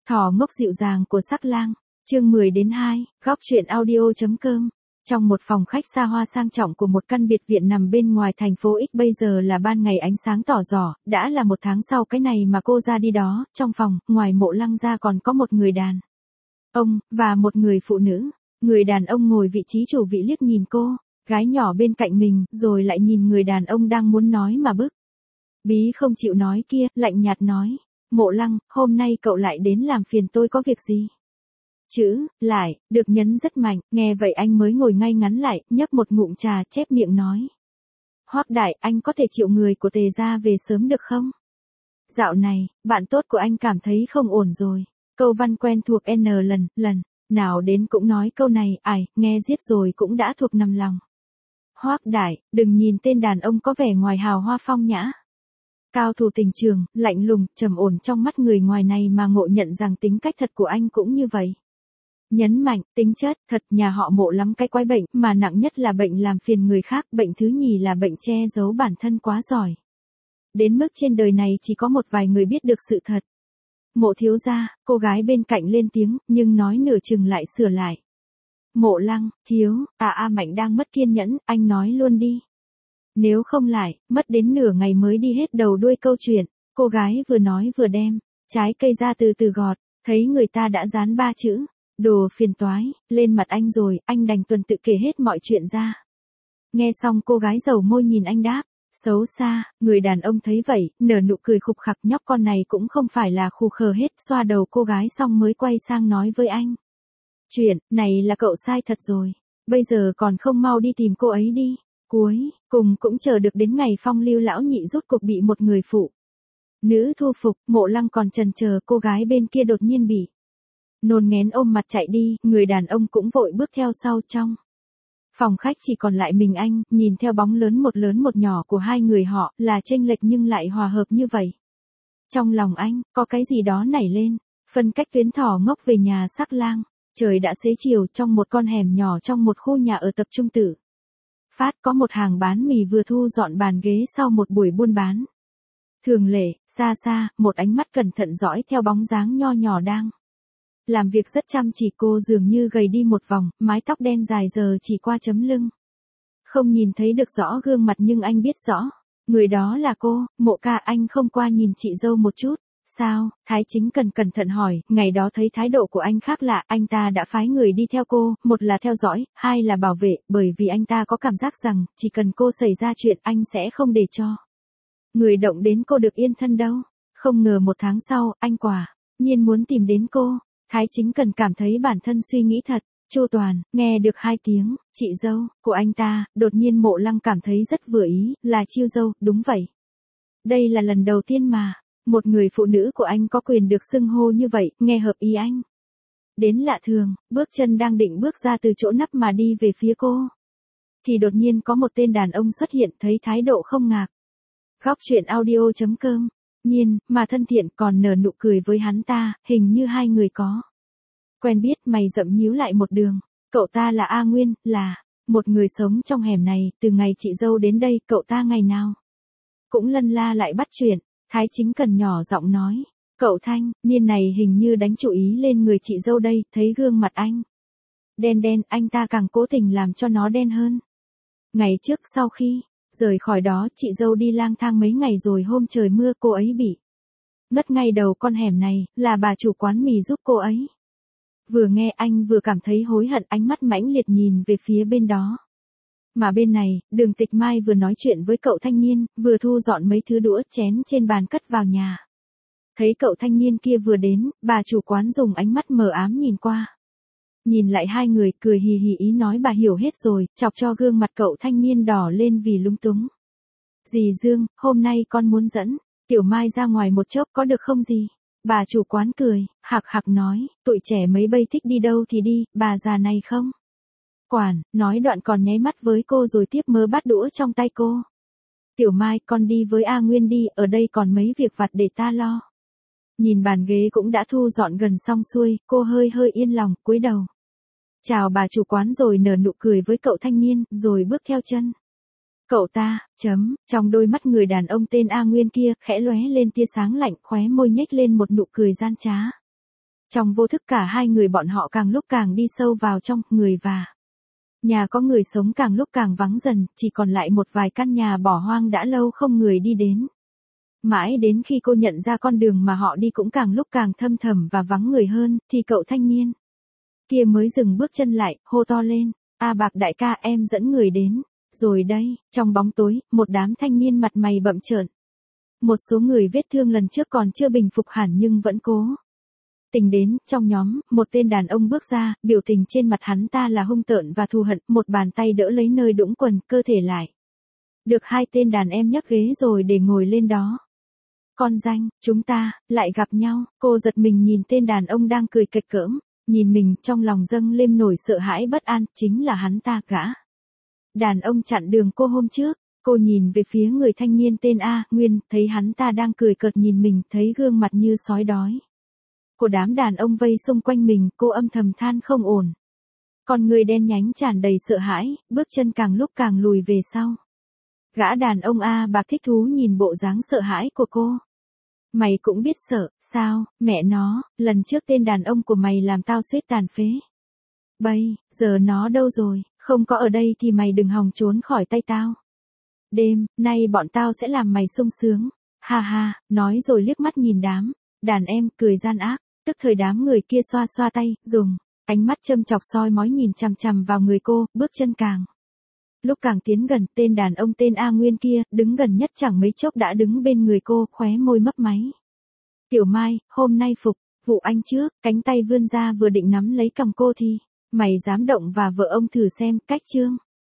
Thỏ ngốc dịu dàng của sắc lang, chương 10-2, góc truyện audio.com. Trong một phòng khách xa hoa sang trọng của một căn biệt viện nằm bên ngoài thành phố X, bây giờ là ban ngày ánh sáng tỏ rỏ, đã là một tháng sau cái này mà cô ra đi đó. Trong phòng, ngoài Mộ Lăng ra còn có một người đàn ông, và một người phụ nữ. Người đàn ông ngồi vị trí chủ vị liếc nhìn cô, gái nhỏ bên cạnh mình, rồi lại nhìn người đàn ông đang muốn nói mà bức bí không chịu nói kia, lạnh nhạt nói. Mộ Lăng, hôm nay cậu lại đến làm phiền tôi có việc gì? Chữ lại được nhấn rất mạnh, nghe vậy anh mới ngồi ngay ngắn lại, nhấp một ngụm trà, chép miệng nói. Hoắc đại, anh có thể chịu người của Tề gia về sớm được không? Dạo này, bạn tốt của anh cảm thấy không ổn rồi. Câu văn quen thuộc lần nào đến cũng nói câu này, nghe giết rồi cũng đã thuộc nằm lòng. Hoắc đại, đừng nhìn tên đàn ông có vẻ ngoài hào hoa phong nhã, cao thủ tình trường, lạnh lùng, trầm ổn trong mắt người ngoài này mà ngộ nhận rằng tính cách thật của anh cũng như vậy. Nhấn mạnh, tính chất, thật nhà họ Mộ lắm cái quái bệnh, mà nặng nhất là bệnh làm phiền người khác, bệnh thứ nhì là bệnh che giấu bản thân quá giỏi. Đến mức trên đời này chỉ có một vài người biết được sự thật. Mộ thiếu gia, cô gái bên cạnh lên tiếng, nhưng nói nửa chừng lại sửa lại. Mộ Lăng, thiếu, Mạnh đang mất kiên nhẫn, anh nói luôn đi. Nếu không lại, mất đến nửa ngày mới đi hết đầu đuôi câu chuyện. Cô gái vừa nói vừa đem trái cây ra từ từ gọt, thấy người ta đã dán 3 chữ. Đồ phiền toái, lên mặt anh rồi, anh đành tuần tự kể hết mọi chuyện ra. Nghe xong cô gái dầu môi nhìn anh đáp, xấu xa. Người đàn ông thấy vậy, nở nụ cười khục khặc, nhóc con này cũng không phải là khù khờ hết, xoa đầu cô gái xong mới quay sang nói với anh. Chuyện này là cậu sai thật rồi, bây giờ còn không mau đi tìm cô ấy đi. Cuối cùng cũng chờ được đến ngày Phong Lưu lão nhị rút cuộc bị một người phụ nữ thu phục. Mộ Lăng còn chần chờ, cô gái bên kia đột nhiên bị nôn nghén ôm mặt chạy đi, người đàn ông cũng vội bước theo sau. Trong phòng khách chỉ còn lại mình anh, nhìn theo bóng lớn một nhỏ của hai người họ, là chênh lệch nhưng lại hòa hợp như vậy. Trong lòng anh, có cái gì đó nảy lên, phân cách tuyến thỏ ngốc về nhà sắc lang. Trời đã xế chiều, trong một con hẻm nhỏ trong một khu nhà ở tập trung Tử Phát, có một hàng bán mì vừa thu dọn bàn ghế sau một buổi buôn bán. Thường lệ, xa xa, một ánh mắt cẩn thận dõi theo bóng dáng nho nhỏ đang làm việc rất chăm chỉ. Cô dường như gầy đi một vòng, mái tóc đen dài giờ chỉ qua chấm lưng. Không nhìn thấy được rõ gương mặt nhưng anh biết rõ, người đó là cô. Mộ ca, anh không qua nhìn chị dâu một chút? Sao? Thái Chính Cần cẩn thận hỏi, ngày đó thấy thái độ của anh khác lạ, anh ta đã phái người đi theo cô, một là theo dõi, hai là bảo vệ, bởi vì anh ta có cảm giác rằng, chỉ cần cô xảy ra chuyện anh sẽ không để cho người động đến cô được yên thân đâu. Không ngờ một tháng sau, anh quả nhiên muốn tìm đến cô. Thái Chính Cần cảm thấy bản thân suy nghĩ thật chu toàn. Nghe được 2 tiếng chị dâu của anh ta, đột nhiên Mộ Lăng cảm thấy rất vừa ý, là chiêu dâu. Đúng vậy, đây là lần đầu tiên mà một người phụ nữ của anh có quyền được xưng hô như vậy, nghe hợp ý anh. Đến lạ thường, bước chân đang định bước ra từ chỗ nắp mà đi về phía cô, thì đột nhiên có một tên đàn ông xuất hiện, thấy thái độ không ngạc góc truyện audio.com nhiên mà thân thiện, còn nở nụ cười với hắn ta, hình như hai người có quen biết. Mày rậm nhíu lại một đường. Cậu ta là A Nguyên, là một người sống trong hẻm này, từ ngày chị dâu đến đây, cậu ta ngày nào cũng lân la lại bắt chuyện. Thái Chính Cần nhỏ giọng nói, cậu Thanh niên này hình như đánh chú ý lên người chị dâu đây. Thấy gương mặt anh đen đen, anh ta càng cố tình làm cho nó đen hơn. Ngày trước sau khi rời khỏi đó, chị dâu đi lang thang mấy ngày rồi hôm trời mưa cô ấy bị ngất ngay đầu con hẻm này, là bà chủ quán mì giúp cô ấy. Vừa nghe anh vừa cảm thấy hối hận, ánh mắt mãnh liệt nhìn về phía bên đó. Mà bên này, Đường Tịch Mai vừa nói chuyện với cậu thanh niên, vừa thu dọn mấy thứ đũa chén trên bàn cất vào nhà. Thấy cậu thanh niên kia vừa đến, bà chủ quán dùng ánh mắt mờ ám nhìn qua. Nhìn lại hai người, cười hì hì ý nói bà hiểu hết rồi, chọc cho gương mặt cậu thanh niên đỏ lên vì lúng túng. Dì Dương, hôm nay con muốn dẫn Tiểu Mai ra ngoài một chốc có được không dì? Bà chủ quán cười, hạc hạc nói, tụi trẻ mấy bây thích đi đâu thì đi, bà già này không quản. Nói đoạn còn nháy mắt với cô rồi tiếp mớ bát đũa trong tay cô. Tiểu Mai, con đi với A Nguyên đi, ở đây còn mấy việc vặt để ta lo. Nhìn bàn ghế cũng đã thu dọn gần xong xuôi, cô hơi yên lòng, cúi đầu chào bà chủ quán rồi nở nụ cười với cậu thanh niên, rồi bước theo chân cậu ta. Trong đôi mắt người đàn ông tên A Nguyên kia, khẽ lóe lên tia sáng lạnh, khóe môi nhếch lên một nụ cười gian trá. Trong vô thức cả hai người bọn họ càng lúc càng đi sâu vào trong, người và nhà có người sống càng lúc càng vắng dần, chỉ còn lại một vài căn nhà bỏ hoang đã lâu không người đi đến. Mãi đến khi cô nhận ra con đường mà họ đi cũng càng lúc càng thâm thẳm và vắng người hơn, thì cậu thanh niên kia mới dừng bước chân lại, hô to lên, "A Bạc đại ca, em dẫn người đến." Rồi đây, trong bóng tối, một đám thanh niên mặt mày bậm trợn. Một số người vết thương lần trước còn chưa bình phục hẳn nhưng vẫn cố tình đến, trong nhóm, một tên đàn ông bước ra, biểu tình trên mặt hắn ta là hung tợn và thù hận, một bàn tay đỡ lấy nơi đũng quần, cơ thể lại được hai tên đàn em nhấc ghế rồi để ngồi lên đó. "Con danh, chúng ta lại gặp nhau." Cô giật mình nhìn tên đàn ông đang cười cệch cỡm, nhìn mình, trong lòng dâng lên nổi sợ hãi bất an, chính là hắn ta, gã đàn ông chặn đường cô hôm trước. Cô nhìn về phía người thanh niên tên A Nguyên, thấy hắn ta đang cười cợt nhìn mình, thấy gương mặt như sói đói của đám đàn ông vây xung quanh mình, cô âm thầm than không ổn. Con người đen nhánh tràn đầy sợ hãi, bước chân càng lúc càng lùi về sau. Gã đàn ông A Bạc thích thú nhìn bộ dáng sợ hãi của cô. "Mày cũng biết sợ, sao, mẹ nó, lần trước tên đàn ông của mày làm tao suýt tàn phế. Bây giờ nó đâu rồi, không có ở đây thì mày đừng hòng trốn khỏi tay tao. Đêm nay bọn tao sẽ làm mày sung sướng." Ha ha, nói rồi liếc mắt nhìn đám đàn em, cười gian ác. Tức thời đám người kia xoa xoa tay, dùng ánh mắt châm chọc soi mói nhìn chằm chằm vào người cô, bước chân càng lúc càng tiến gần. Tên đàn ông tên A Nguyên kia, đứng gần nhất chẳng mấy chốc đã đứng bên người cô, khóe môi mấp máy. "Tiểu Mai, hôm nay phục vụ anh trước." Cánh tay vươn ra vừa định nắm lấy cầm cô thì, "Mày dám động vào vợ ông thử xem." Cách chương